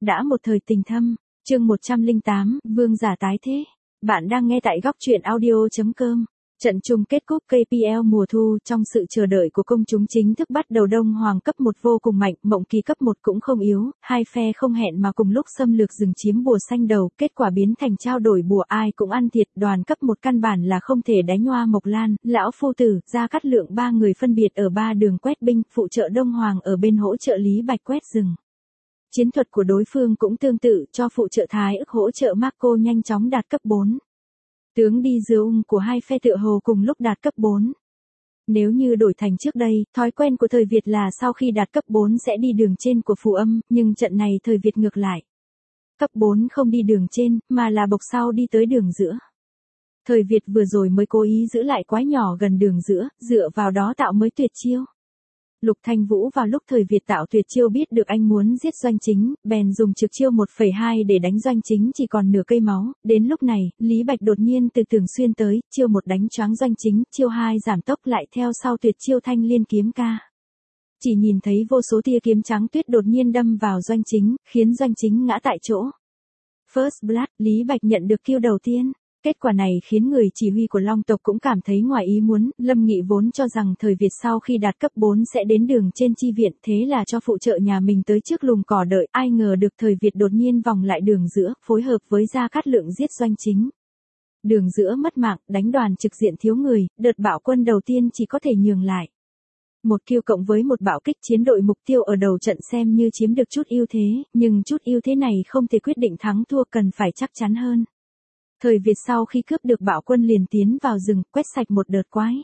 Đã một thời tình thâm, chương 108, vương giả tái thế. Bạn đang nghe tại góc truyện audio.com. Trận chung kết cúp KPL mùa thu trong sự chờ đợi của công chúng chính thức bắt đầu. Đông Hoàng cấp 1 vô cùng mạnh, Mộng Kỳ cấp 1 cũng không yếu, hai phe không hẹn mà cùng lúc xâm lược rừng chiếm bùa xanh đầu, kết quả biến thành trao đổi bùa ai cũng ăn thiệt. Đoàn cấp 1 căn bản là không thể đánh Hoa Mộc Lan, Lão Phu Tử, Gia Cát Lượng ba người phân biệt ở ba đường quét binh, phụ trợ Đông Hoàng ở bên hỗ trợ Lý Bạch quét rừng. Chiến thuật của đối phương cũng tương tự, cho phụ trợ Thái Ức hỗ trợ Marco nhanh chóng đạt cấp 4. Tướng đi dương của hai phe tựa hồ cùng lúc đạt cấp 4. Nếu như đổi thành trước đây, thói quen của thời Việt là sau khi đạt cấp 4 sẽ đi đường trên của Phù Âm, nhưng trận này thời Việt ngược lại. Cấp 4 không đi đường trên, mà là bộc sau đi tới đường giữa. Thời Việt vừa rồi mới cố ý giữ lại quái nhỏ gần đường giữa, dựa vào đó tạo mới tuyệt chiêu. Lục Thanh Vũ vào lúc thời Việt tạo tuyệt chiêu biết được anh muốn giết Doanh Chính, bèn dùng trực chiêu 1,2 để đánh Doanh Chính chỉ còn nửa cây máu. Đến lúc này, Lý Bạch đột nhiên từ tường xuyên tới, chiêu 1 đánh choáng Doanh Chính, chiêu 2 giảm tốc lại theo sau tuyệt chiêu Thanh Liên kiếm ca. Chỉ nhìn thấy vô số tia kiếm trắng tuyết đột nhiên đâm vào Doanh Chính, khiến Doanh Chính ngã tại chỗ. First Blood, Lý Bạch nhận được kill đầu tiên. Kết quả này khiến người chỉ huy của Long tộc cũng cảm thấy ngoài ý muốn. Lâm Nghị vốn cho rằng thời Việt sau khi đạt cấp 4 sẽ đến đường trên chi viện, thế là cho phụ trợ nhà mình tới trước lùm cỏ đợi, ai ngờ được thời Việt đột nhiên vòng lại đường giữa, phối hợp với Gia Cát Lượng giết Doanh Chính. Đường giữa mất mạng, đánh đoàn trực diện thiếu người, đợt bạo quân đầu tiên chỉ có thể nhường lại. Một kill cộng với một bạo kích chiến đội mục tiêu ở đầu trận xem như chiếm được chút ưu thế, nhưng chút ưu thế này không thể quyết định thắng thua, cần phải chắc chắn hơn. Thời Việt sau khi cướp được bạo quân liền tiến vào rừng, quét sạch một đợt quái.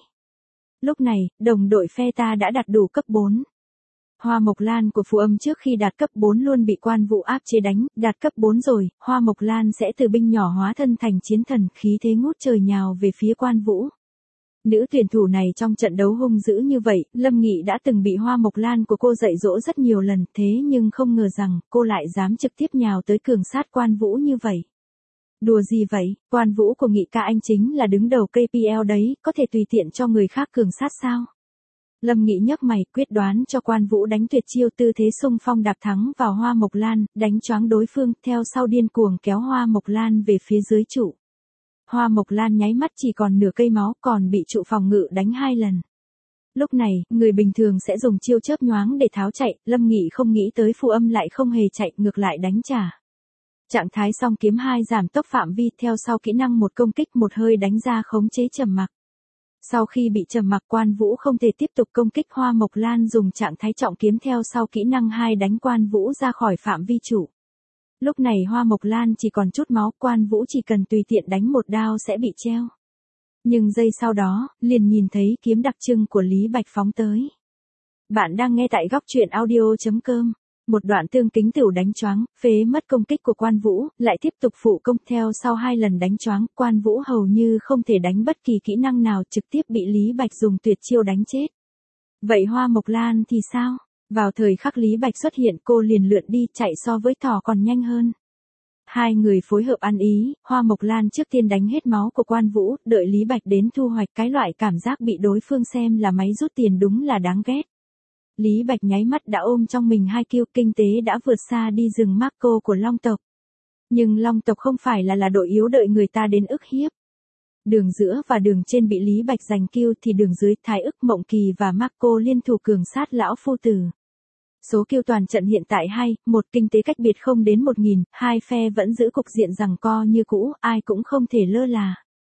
Lúc này, đồng đội phe ta đã đạt đủ cấp 4. Hoa Mộc Lan của Phù Âm trước khi đạt cấp 4 luôn bị Quan Vũ áp chế đánh, đạt cấp 4 rồi, Hoa Mộc Lan sẽ từ binh nhỏ hóa thân thành chiến thần, khí thế ngút trời nhào về phía Quan Vũ. Nữ tuyển thủ này trong trận đấu hung dữ như vậy, Lâm Nghị đã từng bị Hoa Mộc Lan của cô dạy dỗ rất nhiều lần, thế nhưng không ngờ rằng cô lại dám trực tiếp nhào tới cường sát Quan Vũ như vậy. Đùa gì vậy, Quan Vũ của Nghị ca anh chính là đứng đầu KPL đấy, có thể tùy tiện cho người khác cường sát sao? Lâm Nghị nhấc mày, quyết đoán cho Quan Vũ đánh tuyệt chiêu tư thế xung phong đạp thắng vào Hoa Mộc Lan, đánh choáng đối phương, theo sau điên cuồng kéo Hoa Mộc Lan về phía dưới trụ. Hoa Mộc Lan nháy mắt chỉ còn nửa cây máu, còn bị trụ phòng ngự đánh 2 lần. Lúc này, người bình thường sẽ dùng chiêu chớp nhoáng để tháo chạy, Lâm Nghị không nghĩ tới Phù Âm lại không hề chạy, ngược lại đánh trả. Trạng thái song kiếm 2 giảm tốc phạm vi, theo sau kỹ năng một công kích một hơi đánh ra khống chế trầm mặc. Sau khi bị trầm mặc, Quan Vũ không thể tiếp tục công kích, Hoa Mộc Lan dùng trạng thái trọng kiếm theo sau kỹ năng 2 đánh Quan Vũ ra khỏi phạm vi trụ. Lúc này Hoa Mộc Lan chỉ còn chút máu, Quan Vũ chỉ cần tùy tiện đánh một đao sẽ bị treo. Nhưng giây sau đó, liền nhìn thấy kiếm đặc trưng của Lý Bạch phóng tới. Bạn đang nghe tại góc truyện audio.com. Một đoạn tương kính tửu đánh choáng, phế mất công kích của Quan Vũ, lại tiếp tục phụ công, theo sau 2 lần đánh choáng, Quan Vũ hầu như không thể đánh bất kỳ kỹ năng nào, trực tiếp bị Lý Bạch dùng tuyệt chiêu đánh chết. Vậy Hoa Mộc Lan thì sao? Vào thời khắc Lý Bạch xuất hiện, cô liền lượn đi, chạy so với thỏ còn nhanh hơn. Hai người phối hợp ăn ý, Hoa Mộc Lan trước tiên đánh hết máu của Quan Vũ, đợi Lý Bạch đến thu hoạch, cái loại cảm giác bị đối phương xem là máy rút tiền đúng là đáng ghét. Lý Bạch nháy mắt đã ôm trong mình 2 kill, kinh tế đã vượt xa đi rừng Marco của Long tộc. Nhưng Long tộc không phải là đội yếu đợi người ta đến ức hiếp. Đường giữa và đường trên bị Lý Bạch giành kill thì đường dưới Thái Ức, Mộng Kỳ và Marco liên thủ cường sát Lão Phu Tử. Số kill toàn trận hiện tại 2-1, kinh tế cách biệt không đến 1000, hai phe vẫn giữ cục diện giằng co như cũ, ai cũng không thể lơ là.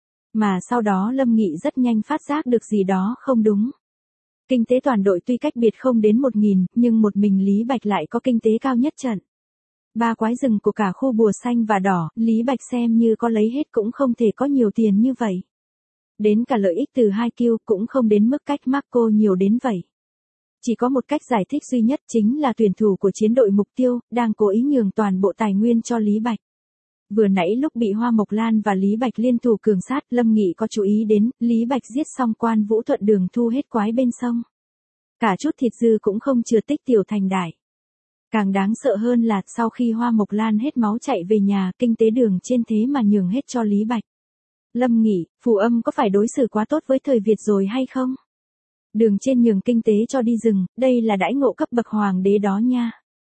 Mà sau đó Lâm Nghị rất nhanh phát giác được gì đó không đúng. Kinh tế toàn đội tuy cách biệt không đến 1000, nhưng một mình Lý Bạch lại có kinh tế cao nhất trận. 3 quái rừng của cả khu bùa xanh và đỏ, Lý Bạch xem như có lấy hết cũng không thể có nhiều tiền như vậy. Đến cả lợi ích từ 2 kill cũng không đến mức cách Marco nhiều đến vậy. Chỉ có một cách giải thích duy nhất, chính là tuyển thủ của chiến đội mục tiêu, đang cố ý nhường toàn bộ tài nguyên cho Lý Bạch. Vừa nãy lúc bị Hoa Mộc Lan và Lý Bạch liên thủ cường sát, Lâm Nghị có chú ý đến, Lý Bạch giết xong Quan Vũ thuận đường thu hết quái bên sông. Cả chút thịt dư cũng không chừa tích tiểu thành đại. Càng đáng sợ hơn là, sau khi Hoa Mộc Lan hết máu chạy về nhà, kinh tế đường trên thế mà nhường hết cho Lý Bạch. Lâm Nghị, Phù Âm có phải đối xử quá tốt với thời Việt rồi hay không? Đường trên nhường kinh tế cho đi rừng, đây là đãi ngộ cấp bậc hoàng đế đó nha.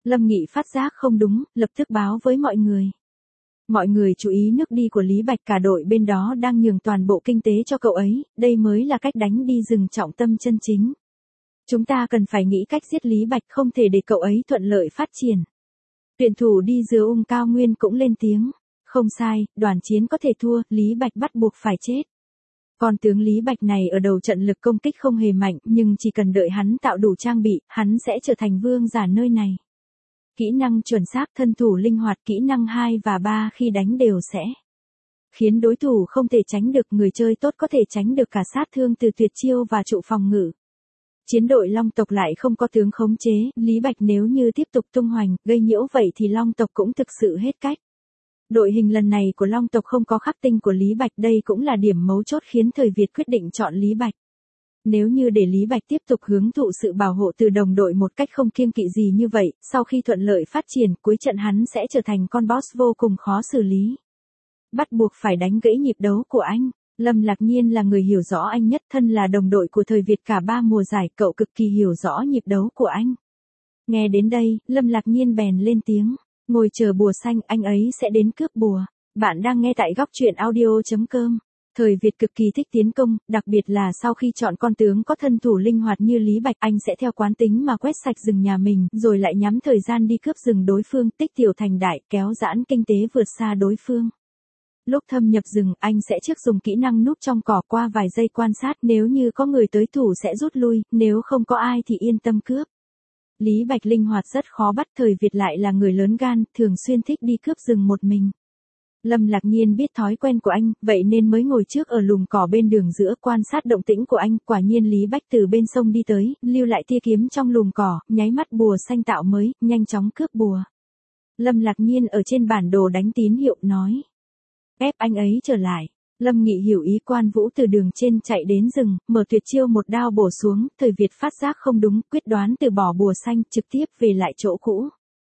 Lâm Nghị phát giác không đúng, lập tức báo với mọi người. Mọi người chú ý nước đi của Lý Bạch, cả đội bên đó đang nhường toàn bộ kinh tế cho cậu ấy, đây mới là cách đánh đi rừng trọng tâm chân chính. Chúng ta cần phải nghĩ cách giết Lý Bạch, không thể để cậu ấy thuận lợi phát triển. Tuyển thủ đi dừa cao nguyên cũng lên tiếng. Không sai, đoàn chiến có thể thua, Lý Bạch bắt buộc phải chết. Con tướng Lý Bạch này ở đầu trận lực công kích không hề mạnh, nhưng chỉ cần đợi hắn tạo đủ trang bị, hắn sẽ trở thành vương giả nơi này. Kỹ năng chuẩn xác, thân thủ linh hoạt, kỹ năng 2 và 3 khi đánh đều sẽ khiến đối thủ không thể tránh được, người chơi tốt có thể tránh được cả sát thương từ tuyệt chiêu và trụ phòng ngự. Chiến đội Long tộc lại không có tướng khống chế, Lý Bạch nếu như tiếp tục tung hoành, gây nhiễu vậy thì Long tộc cũng thực sự hết cách. Đội hình lần này của Long tộc không có khắc tinh của Lý Bạch, đây cũng là điểm mấu chốt khiến Thời Việt quyết định chọn Lý Bạch. Nếu như để Lý Bạch tiếp tục hưởng thụ sự bảo hộ từ đồng đội một cách không kiêng kỵ gì như vậy, sau khi thuận lợi phát triển, cuối trận hắn sẽ trở thành con boss vô cùng khó xử lý. Bắt buộc phải đánh gãy nhịp đấu của anh. Lâm Lạc Nhiên là người hiểu rõ anh nhất, thân là đồng đội của Thời Việt cả 3 mùa giải, cậu cực kỳ hiểu rõ nhịp đấu của anh. Nghe đến đây, Lâm Lạc Nhiên bèn lên tiếng. Ngồi chờ bùa xanh, anh ấy sẽ đến cướp bùa. Bạn đang nghe tại góc truyện audio.com. Thời Việt cực kỳ thích tiến công, đặc biệt là sau khi chọn con tướng có thân thủ linh hoạt như Lý Bạch, anh sẽ theo quán tính mà quét sạch rừng nhà mình, rồi lại nhắm thời gian đi cướp rừng đối phương, tích tiểu thành đại, kéo giãn kinh tế vượt xa đối phương. Lúc thâm nhập rừng, anh sẽ trước dùng kỹ năng núp trong cỏ, qua vài giây quan sát, nếu như có người tới thủ sẽ rút lui, nếu không có ai thì yên tâm cướp. Lý Bạch linh hoạt rất khó bắt, Thời Việt lại là người lớn gan, thường xuyên thích đi cướp rừng một mình. Lâm Lạc Nhiên biết thói quen của anh, vậy nên mới ngồi trước ở lùm cỏ bên đường giữa quan sát động tĩnh của anh, quả nhiên Lý Bạch từ bên sông đi tới, lưu lại tia kiếm trong lùm cỏ, nháy mắt bùa xanh tạo mới, nhanh chóng cướp bùa. Lâm Lạc Nhiên ở trên bản đồ đánh tín hiệu nói. Ép anh ấy trở lại. Lâm Nghị hiểu ý, Quan Vũ từ đường trên chạy đến rừng, mở tuyệt chiêu một đao bổ xuống, Thời Việt phát giác không đúng, quyết đoán từ bỏ bùa xanh, trực tiếp về lại chỗ cũ.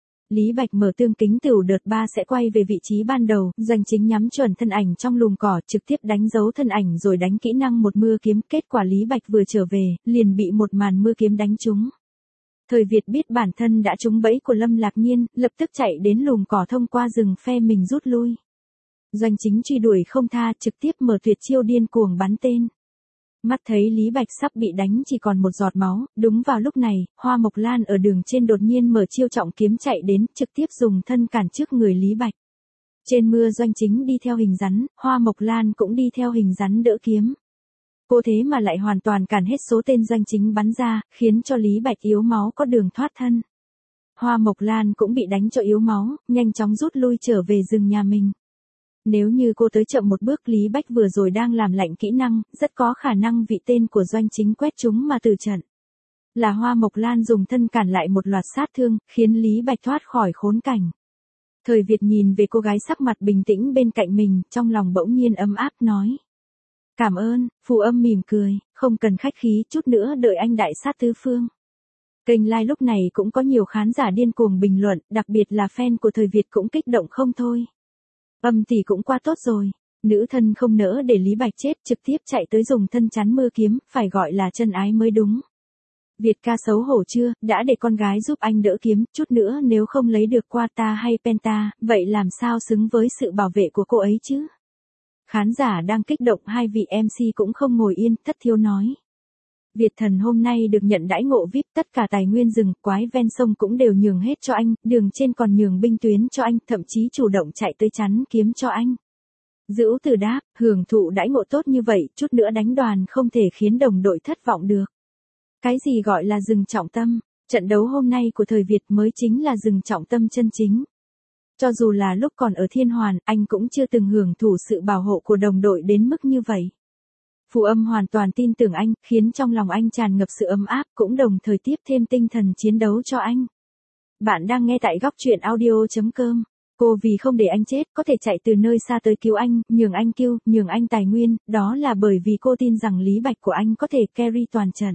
Lý Bạch mở tương kính tửu đợt 3 sẽ quay về vị trí ban đầu, Doanh Chính nhắm chuẩn thân ảnh trong lùm cỏ, trực tiếp đánh dấu thân ảnh rồi đánh kỹ năng một mưa kiếm, kết quả Lý Bạch vừa trở về, liền bị một màn mưa kiếm đánh trúng. Thời Việt biết bản thân đã trúng bẫy của Lâm Lạc Nhiên, lập tức chạy đến lùm cỏ thông qua rừng phe mình rút lui. Doanh Chính truy đuổi không tha, trực tiếp mở tuyệt chiêu điên cuồng bắn tên. Mắt thấy Lý Bạch sắp bị đánh chỉ còn một giọt máu, đúng vào lúc này, Hoa Mộc Lan ở đường trên đột nhiên mở chiêu trọng kiếm chạy đến, trực tiếp dùng thân cản trước người Lý Bạch. Trên mưa Doanh Chính đi theo hình rắn, Hoa Mộc Lan cũng đi theo hình rắn đỡ kiếm. Cô thế mà lại hoàn toàn cản hết số tên Doanh Chính bắn ra, khiến cho Lý Bạch yếu máu có đường thoát thân. Hoa Mộc Lan cũng bị đánh cho yếu máu, nhanh chóng rút lui trở về rừng nhà mình. Nếu như cô tới chậm một bước, Lý Bạch vừa rồi đang làm lạnh kỹ năng, rất có khả năng vị tên của Doanh Chính quét chúng mà từ trận. Là Hoa Mộc Lan dùng thân cản lại một loạt sát thương, khiến Lý Bạch thoát khỏi khốn cảnh. Thời Việt nhìn về cô gái sắc mặt bình tĩnh bên cạnh mình, trong lòng bỗng nhiên ấm áp nói. Cảm ơn, Phù Âm mỉm cười, không cần khách khí, chút nữa đợi anh đại sát tứ phương. Kênh Live lúc này cũng có nhiều khán giả điên cuồng bình luận, đặc biệt là fan của Thời Việt cũng kích động không thôi. Âm tỷ cũng qua tốt rồi. Nữ thân không nỡ để Lý Bạch chết, trực tiếp chạy tới dùng thân chắn mưa kiếm, phải gọi là chân ái mới đúng. Việt ca xấu hổ chưa, đã để con gái giúp anh đỡ kiếm, chút nữa nếu không lấy được Quata hay Penta, vậy làm sao xứng với sự bảo vệ của cô ấy chứ? Khán giả đang kích động, hai vị MC cũng không ngồi yên, Thất Thiếu nói. Việt thần hôm nay được nhận đãi ngộ VIP, tất cả tài nguyên rừng, quái ven sông cũng đều nhường hết cho anh, đường trên còn nhường binh tuyến cho anh, thậm chí chủ động chạy tới chắn kiếm cho anh. Dữu Từ đáp, hưởng thụ đãi ngộ tốt như vậy, chút nữa đánh đoàn không thể khiến đồng đội thất vọng được. Cái gì gọi là rừng trọng tâm, trận đấu hôm nay của Thời Việt mới chính là rừng trọng tâm chân chính. Cho dù là lúc còn ở Thiên Hoàn, anh cũng chưa từng hưởng thụ sự bảo hộ của đồng đội đến mức như vậy. Phù Âm hoàn toàn tin tưởng anh, khiến trong lòng anh tràn ngập sự ấm áp, cũng đồng thời tiếp thêm tinh thần chiến đấu cho anh. Bạn đang nghe tại góc truyện audio.com. Cô vì không để anh chết, có thể chạy từ nơi xa tới cứu anh, nhường anh kill, nhường anh tài nguyên, đó là bởi vì cô tin rằng Lý Bạch của anh có thể carry toàn trận.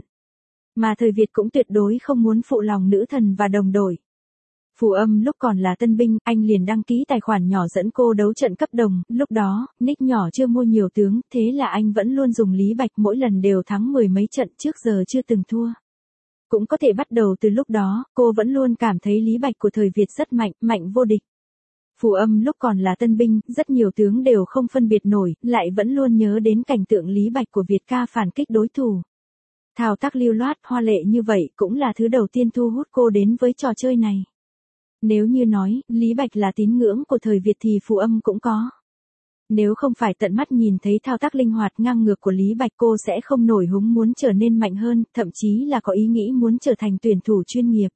Mà Thời Việt cũng tuyệt đối không muốn phụ lòng nữ thần và đồng đội. Phù Âm lúc còn là tân binh, anh liền đăng ký tài khoản nhỏ dẫn cô đấu trận cấp đồng, lúc đó, nick nhỏ chưa mua nhiều tướng, thế là anh vẫn luôn dùng Lý Bạch, mỗi lần đều thắng mười mấy trận, trước giờ chưa từng thua. cũng có thể bắt đầu từ lúc đó, cô vẫn luôn cảm thấy Lý Bạch của thời Việt rất mạnh, mạnh vô địch. Phù Âm lúc còn là tân binh, rất nhiều tướng đều không phân biệt nổi, lại vẫn luôn nhớ đến cảnh tượng Lý Bạch của Việt ca phản kích đối thủ. Thao tác lưu loát, hoa lệ như vậy cũng là thứ đầu tiên thu hút cô đến với trò chơi này. Nếu như nói, Lý Bạch là tín ngưỡng của thời Việt thì Phù Âm cũng có. Nếu không phải tận mắt nhìn thấy thao tác linh hoạt ngang ngược của Lý Bạch cô sẽ không nổi hứng muốn trở nên mạnh hơn, thậm chí là có ý nghĩ muốn trở thành tuyển thủ chuyên nghiệp.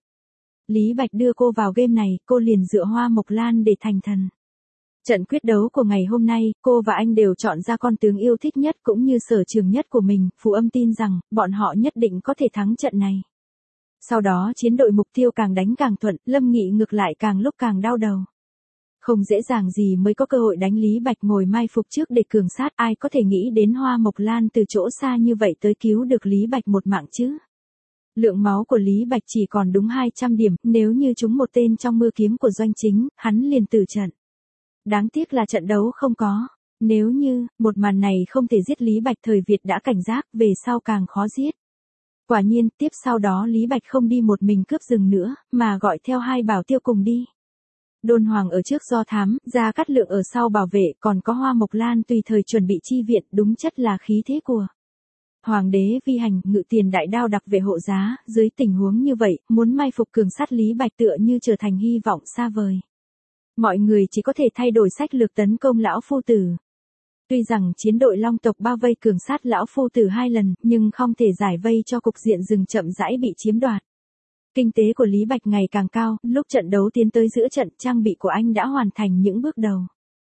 Lý Bạch đưa cô vào game này, cô liền dựa Hoa Mộc Lan để thành thần. Trận quyết đấu của ngày hôm nay, cô và anh đều chọn ra con tướng yêu thích nhất cũng như sở trường nhất của mình, Phù Âm tin rằng, bọn họ nhất định có thể thắng trận này. Sau đó chiến đội mục tiêu càng đánh càng thuận, Lâm Nghị ngược lại càng lúc càng đau đầu. Không dễ dàng gì mới có cơ hội đánh Lý Bạch ngồi mai phục trước để cường sát, ai có thể nghĩ đến Hoa Mộc Lan từ chỗ xa như vậy tới cứu được Lý Bạch một mạng chứ. Lượng máu của Lý Bạch chỉ còn đúng 200 điểm, nếu như trúng một tên trong mưa kiếm của Doanh Chính, hắn liền tử trận. Đáng tiếc là trận đấu không có. Nếu như, một màn này không thể giết Lý Bạch thời Việt đã cảnh giác, về sau càng khó giết. Quả nhiên, tiếp sau đó Lý Bạch không đi một mình cướp rừng nữa, mà gọi theo hai bảo tiêu cùng đi. Đôn Hoàng ở trước do thám, Gia Cát Lượng ở sau bảo vệ, còn có Hoa Mộc Lan tùy thời chuẩn bị chi viện, đúng chất là khí thế của Hoàng đế vi hành, ngự tiền đại đao đặc vệ hộ giá, dưới tình huống như vậy, muốn mai phục cường sát Lý Bạch tựa như trở thành hy vọng xa vời. Mọi người chỉ có thể thay đổi sách lược tấn công lão phu tử. Tuy rằng chiến đội Long tộc bao vây cường sát lão phu tử 2 lần, nhưng không thể giải vây cho cục diện rừng chậm rãi bị chiếm đoạt. Kinh tế của Lý Bạch ngày càng cao, lúc trận đấu tiến tới giữa trận, trang bị của anh đã hoàn thành những bước đầu.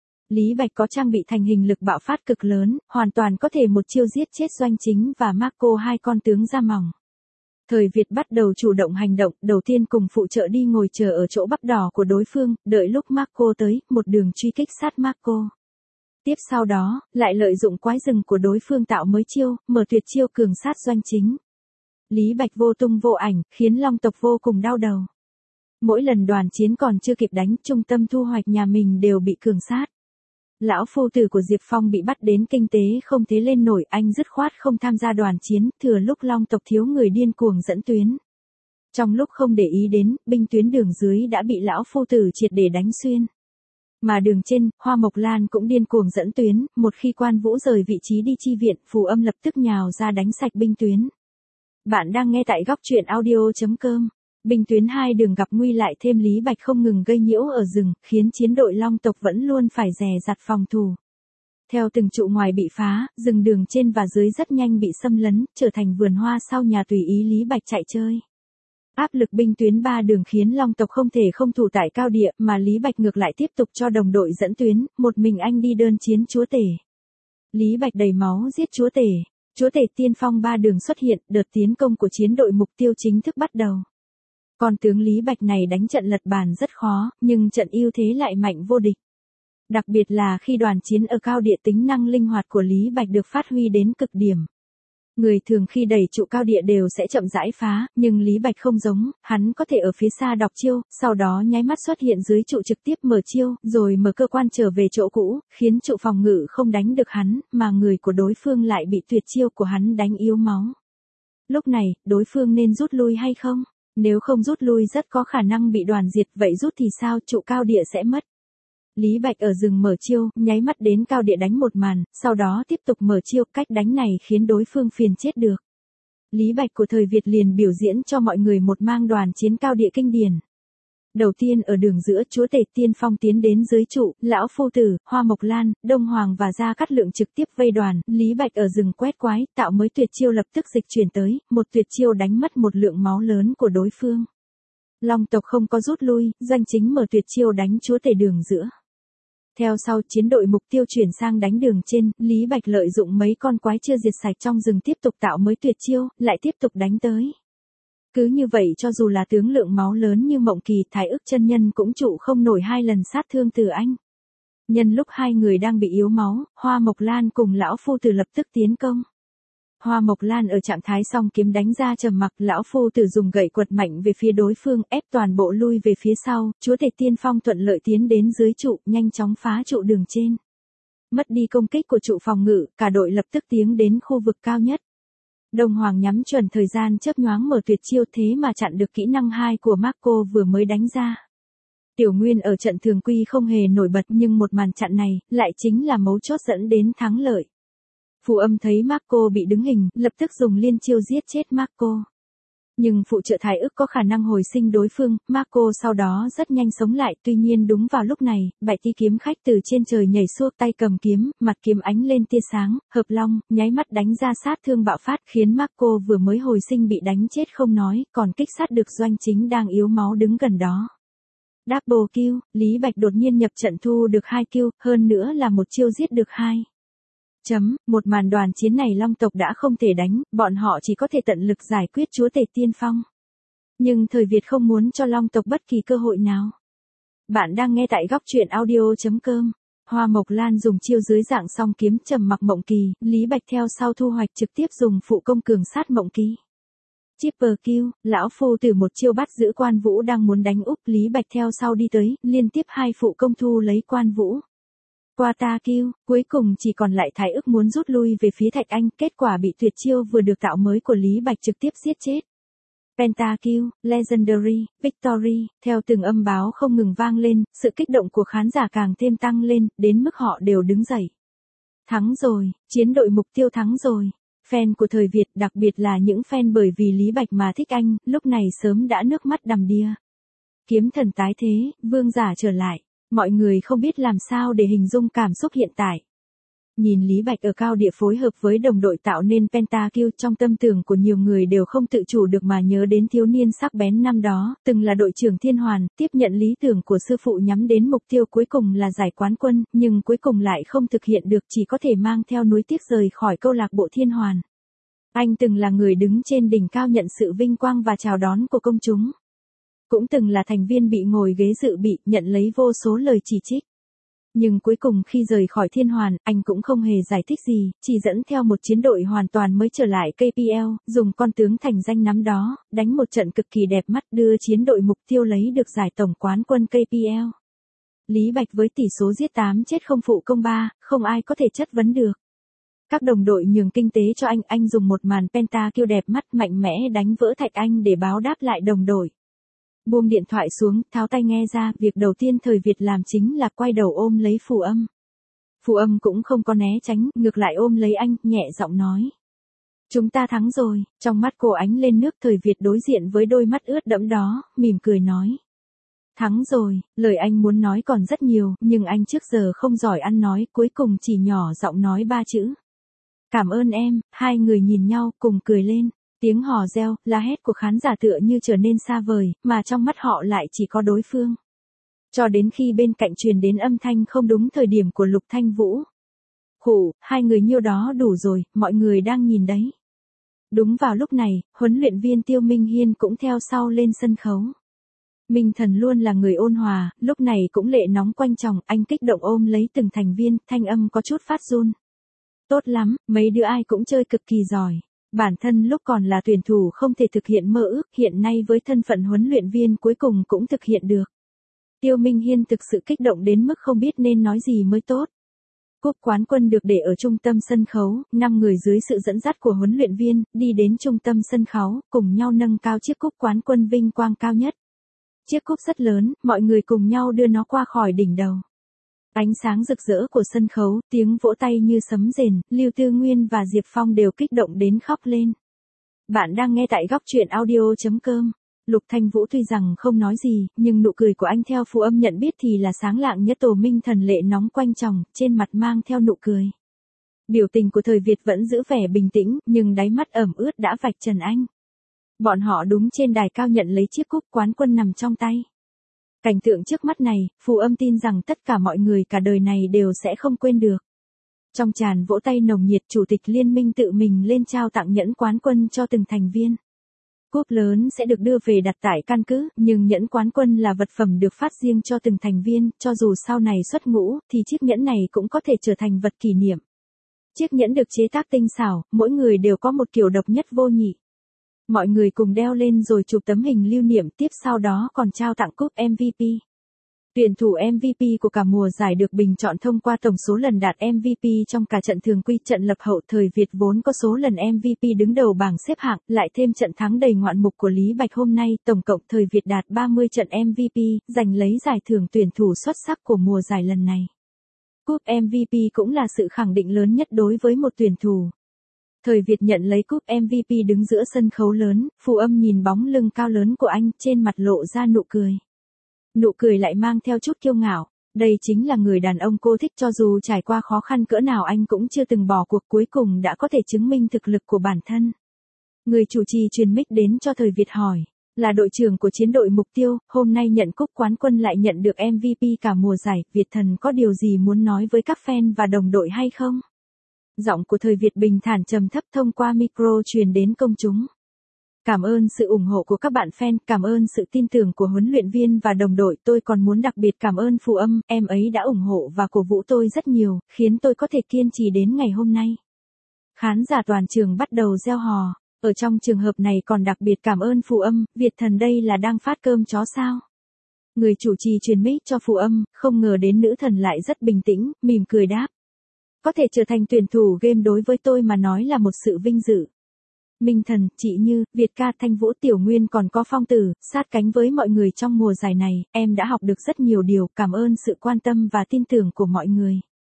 Lý Bạch có trang bị thành hình lực bạo phát cực lớn, hoàn toàn có thể một chiêu giết chết Doanh Chính và Marco, hai con tướng da mỏng. Thời Việt bắt đầu chủ động hành động, đầu tiên cùng phụ trợ đi ngồi chờ ở chỗ bắp đỏ của đối phương, đợi lúc Marco tới, một đường truy kích sát Marco. Tiếp sau đó, lại lợi dụng quái rừng của đối phương tạo mới chiêu, mở tuyệt chiêu cường sát Doanh Chính. Lý Bạch vô tung vô ảnh, khiến Long tộc vô cùng đau đầu. Mỗi lần đoàn chiến còn chưa kịp đánh, trung tâm thu hoạch nhà mình đều bị cường sát. Lão phu tử của Diệp Phong bị bắt đến kinh tế không thế lên nổi, anh dứt khoát không tham gia đoàn chiến, thừa lúc Long tộc thiếu người điên cuồng dẫn tuyến. Trong lúc không để ý đến, binh tuyến đường dưới đã bị lão phu tử triệt để đánh xuyên. Mà đường trên, Hoa Mộc Lan cũng điên cuồng dẫn tuyến, một khi Quan Vũ rời vị trí đi chi viện, Phù Âm lập tức nhào ra đánh sạch binh tuyến. Bạn đang nghe tại góc truyện audio.com. Binh tuyến hai đường gặp nguy lại thêm Lý Bạch không ngừng gây nhiễu ở rừng, khiến chiến đội Long tộc vẫn luôn phải dè dặt phòng thủ. Theo từng trụ ngoài bị phá, rừng đường trên và dưới rất nhanh bị xâm lấn, trở thành vườn hoa sau nhà tùy ý Lý Bạch chạy chơi. Áp lực binh tuyến ba đường khiến Long tộc không thể không thủ tại cao địa, mà Lý Bạch ngược lại tiếp tục cho đồng đội dẫn tuyến, một mình anh đi đơn chiến chúa tể. Lý Bạch đầy máu giết chúa tể. Chúa tể tiên phong ba đường xuất hiện, đợt tiến công của chiến đội mục tiêu chính thức bắt đầu. Con tướng Lý Bạch này đánh trận lật bàn rất khó, nhưng trận ưu thế lại mạnh vô địch. Đặc biệt là khi đoàn chiến ở cao địa, tính năng linh hoạt của Lý Bạch được phát huy đến cực điểm. Người thường khi đẩy trụ cao địa đều sẽ chậm rãi phá, nhưng Lý Bạch không giống, hắn có thể ở phía xa đọc chiêu, sau đó nháy mắt xuất hiện dưới trụ trực tiếp mở chiêu, rồi mở cơ quan trở về chỗ cũ, khiến trụ phòng ngự không đánh được hắn, mà người của đối phương lại bị tuyệt chiêu của hắn đánh yếu máu. Lúc này, đối phương nên rút lui hay không? Nếu không rút lui rất có khả năng bị đoàn diệt, vậy rút thì sao, trụ cao địa sẽ mất. Lý Bạch ở rừng mở chiêu, nháy mắt đến cao địa đánh một màn, sau đó tiếp tục mở chiêu, cách đánh này khiến đối phương phiền chết được. Lý Bạch của thời Việt liền biểu diễn cho mọi người một mang đoàn chiến cao địa kinh điển. Đầu tiên ở đường giữa, chúa tể tiên phong tiến đến dưới trụ, lão phu tử, Hoa Mộc Lan, Đông Hoàng và Gia Cát Lượng trực tiếp vây đoàn, Lý Bạch ở rừng quét quái, tạo mới tuyệt chiêu lập tức dịch chuyển tới, một tuyệt chiêu đánh mất một lượng máu lớn của đối phương. Long tộc không có rút lui, Doanh Chính mở tuyệt chiêu đánh chúa tể đường giữa. Theo sau, chiến đội mục tiêu chuyển sang đánh đường trên, Lý Bạch lợi dụng mấy con quái chưa diệt sạch trong rừng tiếp tục tạo mới tuyệt chiêu, lại tiếp tục đánh tới. Cứ như vậy cho dù là tướng lượng máu lớn như Mộng Kỳ, Thái Ức chân nhân cũng trụ không nổi 2 lần sát thương từ anh. Nhân lúc hai người đang bị yếu máu, Hoa Mộc Lan cùng lão phu tử lập tức tiến công. Hoa Mộc Lan ở trạng thái song kiếm đánh ra trầm mặc, lão phu tử dùng gậy quật mạnh về phía đối phương, ép toàn bộ lui về phía sau, chúa tể tiên phong thuận lợi tiến đến dưới trụ, nhanh chóng phá trụ đường trên. Mất đi công kích của trụ phòng ngự, cả đội lập tức tiến đến khu vực cao nhất. Đông Hoàng nhắm chuẩn thời gian chớp nhoáng mở tuyệt chiêu thế mà chặn được kỹ năng 2 của Marco vừa mới đánh ra. Tiểu Nguyên ở trận thường quy không hề nổi bật nhưng một màn chặn này lại chính là mấu chốt dẫn đến thắng lợi. Phù Âm thấy Marco bị đứng hình, lập tức dùng liên chiêu giết chết Marco. Nhưng phụ trợ thái ức có khả năng hồi sinh đối phương, Marco sau đó rất nhanh sống lại, tuy nhiên đúng vào lúc này, Bạch Ti kiếm khách từ trên trời nhảy xuống, tay cầm kiếm, mặt kiếm ánh lên tia sáng, hợp long, nháy mắt đánh ra sát thương bạo phát khiến Marco vừa mới hồi sinh bị đánh chết không nói, còn kích sát được Doanh Chính đang yếu máu đứng gần đó. Double kill, Lý Bạch đột nhiên nhập trận thu được 2 kill, hơn nữa là một chiêu giết được 2. Một màn đoàn chiến này Long tộc đã không thể đánh, bọn họ chỉ có thể tận lực giải quyết chúa tể tiên phong. Nhưng thời Việt không muốn cho Long tộc bất kỳ cơ hội nào. Bạn đang nghe tại góc truyện audio.com. Hoa Mộc Lan dùng chiêu dưới dạng song kiếm trầm mặc Mộng Kỳ, Lý Bạch theo sau thu hoạch trực tiếp dùng phụ công cường sát Mộng Kỳ. Triple kill, lão phu từ một chiêu bắt giữ Quan Vũ đang muốn đánh úp, Lý Bạch theo sau đi tới, liên tiếp 2 phụ công thu lấy Quan Vũ. Quata kill, cuối cùng chỉ còn lại thái ức muốn rút lui về phía Thạch Anh, kết quả bị tuyệt chiêu vừa được tạo mới của Lý Bạch trực tiếp giết chết. Pentakill, Legendary, Victory, theo từng âm báo không ngừng vang lên, sự kích động của khán giả càng thêm tăng lên, đến mức họ đều đứng dậy. Thắng rồi, chiến đội mục tiêu thắng rồi. Fan của thời Việt, đặc biệt là những fan bởi vì Lý Bạch mà thích anh, lúc này sớm đã nước mắt đầm đìa. Kiếm thần tái thế, vương giả trở lại. Mọi người không biết làm sao để hình dung cảm xúc hiện tại. Nhìn Lý Bạch ở cao địa phối hợp với đồng đội tạo nên pentakill, trong tâm tưởng của nhiều người đều không tự chủ được mà nhớ đến thiếu niên sắc bén năm đó, từng là đội trưởng Thiên Hoàn, tiếp nhận lý tưởng của sư phụ nhắm đến mục tiêu cuối cùng là giải quán quân, nhưng cuối cùng lại không thực hiện được, chỉ có thể mang theo nuối tiếc rời khỏi câu lạc bộ Thiên Hoàn. Anh từng là người đứng trên đỉnh cao nhận sự vinh quang và chào đón của công chúng. Cũng từng là thành viên bị ngồi ghế dự bị, nhận lấy vô số lời chỉ trích. Nhưng cuối cùng khi rời khỏi Thiên Hoàn, anh cũng không hề giải thích gì, chỉ dẫn theo một chiến đội hoàn toàn mới trở lại KPL, dùng con tướng thành danh năm đó, đánh một trận cực kỳ đẹp mắt đưa chiến đội mục tiêu lấy được giải tổng quán quân KPL. Lý Bạch với tỷ số giết 8 chết không phụ công 3, không ai có thể chất vấn được. Các đồng đội nhường kinh tế cho anh dùng một màn pentakill đẹp mắt mạnh mẽ đánh vỡ Thạch Anh để báo đáp lại đồng đội. Buông điện thoại xuống, tháo tai nghe ra, việc đầu tiên thời Việt làm chính là quay đầu ôm lấy Phù Âm. Phù Âm cũng không có né tránh, ngược lại ôm lấy anh, nhẹ giọng nói. Chúng ta thắng rồi, trong mắt cô ánh lên nước, thời Việt đối diện với đôi mắt ướt đẫm đó, mỉm cười nói. Thắng rồi, lời anh muốn nói còn rất nhiều, nhưng anh trước giờ không giỏi ăn nói, cuối cùng chỉ nhỏ giọng nói 3 chữ. Cảm ơn em, hai người nhìn nhau, cùng cười lên. Tiếng hò reo, la hét của khán giả tựa như trở nên xa vời, mà trong mắt họ lại chỉ có đối phương. Cho đến khi bên cạnh truyền đến âm thanh không đúng thời điểm của Lục Thanh Vũ. Khủ, hai người nhiêu đó đủ rồi, mọi người đang nhìn đấy. Đúng vào lúc này, huấn luyện viên Tiêu Minh Hiên cũng theo sau lên sân khấu. Minh Thần luôn là người ôn hòa, lúc này cũng lệ nóng quanh chồng, anh kích động ôm lấy từng thành viên, thanh âm có chút phát run. Tốt lắm, mấy đứa ai cũng chơi cực kỳ giỏi. Bản thân lúc còn là tuyển thủ không thể thực hiện mơ ước, hiện nay với thân phận huấn luyện viên cuối cùng cũng thực hiện được. Tiêu Minh Hiên thực sự kích động đến mức không biết nên nói gì mới tốt. Cúp quán quân được để ở trung tâm sân khấu, 5 người dưới sự dẫn dắt của huấn luyện viên, đi đến trung tâm sân khấu, cùng nhau nâng cao chiếc cúp quán quân vinh quang cao nhất. Chiếc cúp rất lớn, mọi người cùng nhau đưa nó qua khỏi đỉnh đầu. Ánh sáng rực rỡ của sân khấu, tiếng vỗ tay như sấm rền, Lưu Tư Nguyên và Diệp Phong đều kích động đến khóc lên. Bạn đang nghe tại góc truyện audio.com. Lục Thanh Vũ tuy rằng không nói gì, nhưng nụ cười của anh theo Phù Âm nhận biết thì là sáng lạng nhất. Tổ Minh Thần lệ nóng quanh chồng, trên mặt mang theo nụ cười. Biểu tình của thời Việt vẫn giữ vẻ bình tĩnh, nhưng đáy mắt ẩm ướt đã vạch trần anh. Bọn họ đúng trên đài cao nhận lấy chiếc cúp quán quân nằm trong tay. Cảnh tượng trước mắt này, Phù Âm tin rằng tất cả mọi người cả đời này đều sẽ không quên được. Trong tràn vỗ tay nồng nhiệt, chủ tịch liên minh tự mình lên trao tặng nhẫn quán quân cho từng thành viên. Cúp lớn sẽ được đưa về đặt tại căn cứ, nhưng nhẫn quán quân là vật phẩm được phát riêng cho từng thành viên, cho dù sau này xuất ngũ, thì chiếc nhẫn này cũng có thể trở thành vật kỷ niệm. Chiếc nhẫn được chế tác tinh xảo, mỗi người đều có một kiểu độc nhất vô nhị. Mọi người cùng đeo lên rồi chụp tấm hình lưu niệm, tiếp sau đó còn trao tặng cúp MVP. Tuyển thủ MVP của cả mùa giải được bình chọn thông qua tổng số lần đạt MVP trong cả trận thường quy, trận lập hậu. Thời Việt vốn có số lần MVP đứng đầu bảng xếp hạng, lại thêm trận thắng đầy ngoạn mục của Lý Bạch hôm nay, tổng cộng Thời Việt đạt 30 trận MVP, giành lấy giải thưởng tuyển thủ xuất sắc của mùa giải lần này. Cúp MVP cũng là sự khẳng định lớn nhất đối với một tuyển thủ. Thời Việt nhận lấy cúp MVP đứng giữa sân khấu lớn, Phù Âm nhìn bóng lưng cao lớn của anh, trên mặt lộ ra nụ cười. Nụ cười lại mang theo chút kiêu ngạo, đây chính là người đàn ông cô thích, cho dù trải qua khó khăn cỡ nào anh cũng chưa từng bỏ cuộc, cuối cùng đã có thể chứng minh thực lực của bản thân. Người chủ trì truyền mic đến cho Thời Việt hỏi, là đội trưởng của chiến đội Mục Tiêu, hôm nay nhận cúp quán quân lại nhận được MVP cả mùa giải, Việt Thần có điều gì muốn nói với các fan và đồng đội hay không? Giọng của Thời Việt bình thản trầm thấp thông qua micro truyền đến công chúng. Cảm ơn sự ủng hộ của các bạn fan, cảm ơn sự tin tưởng của huấn luyện viên và đồng đội, tôi còn muốn đặc biệt cảm ơn Phù Âm, em ấy đã ủng hộ và cổ vũ tôi rất nhiều, khiến tôi có thể kiên trì đến ngày hôm nay. Khán giả toàn trường bắt đầu reo hò, ở trong trường hợp này còn đặc biệt cảm ơn Phù Âm, Việt Thần đây là đang phát cơm chó sao? Người chủ trì truyền mic cho Phù Âm, không ngờ đến nữ thần lại rất bình tĩnh, mỉm cười đáp. Có thể trở thành tuyển thủ game đối với tôi mà nói là một sự vinh dự. Minh Thần, chị Như, Việt Ca, Thanh Vũ, Tiểu Nguyên còn có Phong Tử, sát cánh với mọi người trong mùa giải này, em đã học được rất nhiều điều, cảm ơn sự quan tâm và tin tưởng của mọi người.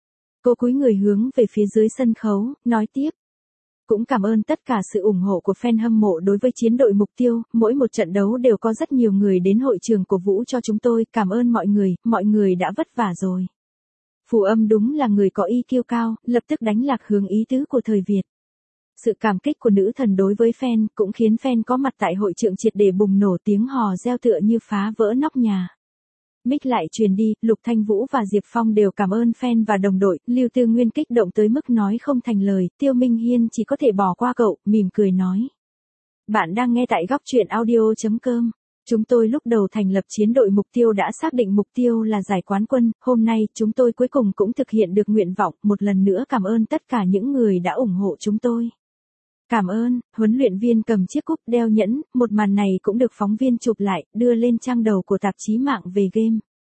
Cô cúi người hướng về phía dưới sân khấu, nói tiếp. Cũng cảm ơn tất cả sự ủng hộ của fan hâm mộ đối với chiến đội Mục Tiêu, mỗi một trận đấu đều có rất nhiều người đến hội trường cổ vũ cho chúng tôi, cảm ơn mọi người đã vất vả rồi. Phù Âm đúng là người có EQ cao, lập tức đánh lạc hướng ý tứ của Thời Việt. Sự cảm kích của nữ thần đối với fan cũng khiến fan có mặt tại hội trường triệt để bùng nổ tiếng hò reo tựa như phá vỡ nóc nhà. Mic lại truyền đi, Lục Thanh Vũ và Diệp Phong đều cảm ơn fan và đồng đội, Lưu Tư Nguyên kích động tới mức nói không thành lời, Tiêu Minh Hiên chỉ có thể bỏ qua cậu, mỉm cười nói. Bạn đang nghe tại góc truyện audio.com. Chúng tôi lúc đầu thành lập chiến đội Mục Tiêu đã xác định mục tiêu là giải quán quân, hôm nay chúng tôi cuối cùng cũng thực hiện được nguyện vọng, một lần nữa cảm ơn tất cả những người đã ủng hộ chúng tôi. Cảm ơn, huấn luyện viên cầm chiếc cúp đeo nhẫn, một màn này cũng được phóng viên chụp lại, đưa lên trang đầu của tạp chí mạng về game.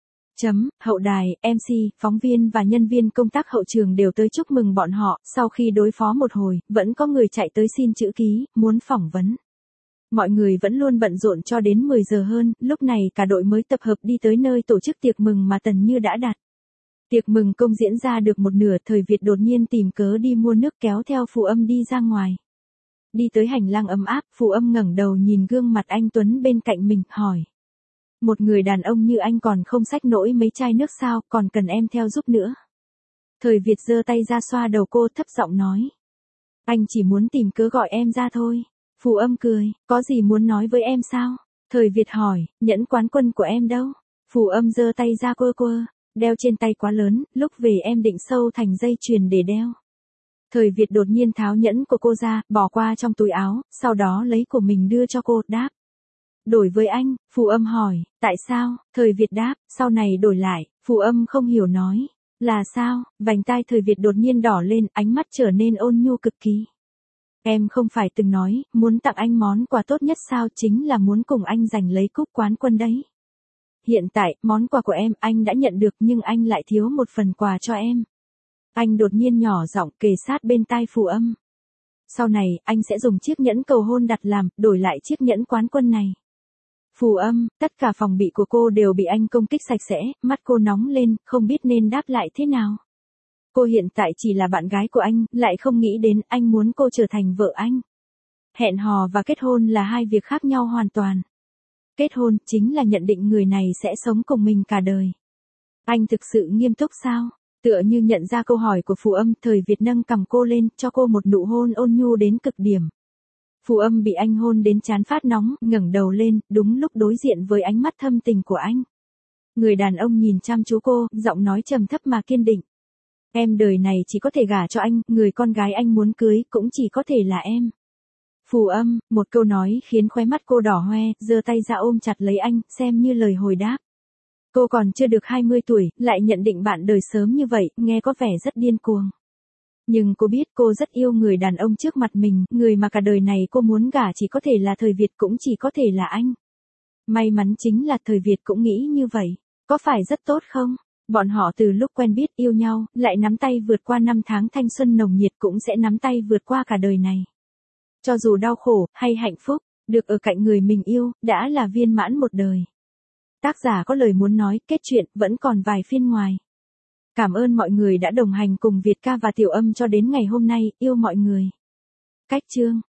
Hậu đài, MC, phóng viên và nhân viên công tác hậu trường đều tới chúc mừng bọn họ, sau khi đối phó một hồi, vẫn có người chạy tới xin chữ ký, muốn phỏng vấn. Mọi người vẫn luôn bận rộn cho đến 10 giờ hơn, lúc này cả đội mới tập hợp đi tới nơi tổ chức tiệc mừng mà Tần Như đã đặt. Tiệc mừng công diễn ra được một nửa, Thời Việt đột nhiên tìm cớ đi mua nước kéo theo Phù Âm đi ra ngoài. Đi tới hành lang ấm áp, Phù Âm ngẩng đầu nhìn gương mặt anh Tuấn bên cạnh mình, hỏi. Một người đàn ông như anh còn không xách nổi mấy chai nước sao, còn cần em theo giúp nữa. Thời Việt giơ tay ra xoa đầu cô, thấp giọng nói. Anh chỉ muốn tìm cớ gọi em ra thôi. Phù Âm cười, có gì muốn nói với em sao? Thời Việt hỏi, nhẫn quán quân của em đâu? Phù Âm giơ tay ra quơ, đeo trên tay quá lớn, lúc về em định sâu thành dây chuyền để đeo. Thời Việt đột nhiên tháo nhẫn của cô ra, bỏ qua trong túi áo, sau đó lấy của mình đưa cho cô, đáp. Đổi với anh, Phù Âm hỏi, tại sao? Thời Việt đáp, sau này đổi lại, Phù Âm không hiểu nói, là sao? Vành tai Thời Việt đột nhiên đỏ lên, ánh mắt trở nên ôn nhu cực kỳ. Em không phải từng nói, muốn tặng anh món quà tốt nhất sao, chính là muốn cùng anh giành lấy cúp quán quân đấy. Hiện tại, món quà của em, anh đã nhận được nhưng anh lại thiếu một phần quà cho em. Anh đột nhiên nhỏ giọng kề sát bên tai Phù Âm. Sau này, anh sẽ dùng chiếc nhẫn cầu hôn đặt làm, đổi lại chiếc nhẫn quán quân này. Phù Âm, tất cả phòng bị của cô đều bị anh công kích sạch sẽ, mắt cô nóng lên, không biết nên đáp lại thế nào. Cô hiện tại chỉ là bạn gái của anh, lại không nghĩ đến anh muốn cô trở thành vợ anh. Hẹn hò và kết hôn là hai việc khác nhau hoàn toàn. Kết hôn chính là nhận định người này sẽ sống cùng mình cả đời. Anh thực sự nghiêm túc sao? Tựa như nhận ra câu hỏi của Phù Âm, Thời Việt nâng cằm cô lên, cho cô một nụ hôn ôn nhu đến cực điểm. Phù Âm bị anh hôn đến trán phát nóng, ngẩng đầu lên, đúng lúc đối diện với ánh mắt thâm tình của anh. Người đàn ông nhìn chăm chú cô, giọng nói trầm thấp mà kiên định. Em đời này chỉ có thể gả cho anh, người con gái anh muốn cưới cũng chỉ có thể là em. Phù Âm, một câu nói khiến khóe mắt cô đỏ hoe, giơ tay ra ôm chặt lấy anh, xem như lời hồi đáp. Cô còn chưa được 20 tuổi, lại nhận định bạn đời sớm như vậy, nghe có vẻ rất điên cuồng. Nhưng cô biết cô rất yêu người đàn ông trước mặt mình, người mà cả đời này cô muốn gả chỉ có thể là Thời Việt, cũng chỉ có thể là anh. May mắn chính là Thời Việt cũng nghĩ như vậy. Có phải rất tốt không? Bọn họ từ lúc quen biết yêu nhau, lại nắm tay vượt qua năm tháng thanh xuân nồng nhiệt cũng sẽ nắm tay vượt qua cả đời này. Cho dù đau khổ, hay hạnh phúc, được ở cạnh người mình yêu, đã là viên mãn một đời. Tác giả có lời muốn nói, kết truyện, vẫn còn vài phiên ngoài. Cảm ơn mọi người đã đồng hành cùng Việt Ca và Tiểu Âm cho đến ngày hôm nay, yêu mọi người. Cách chương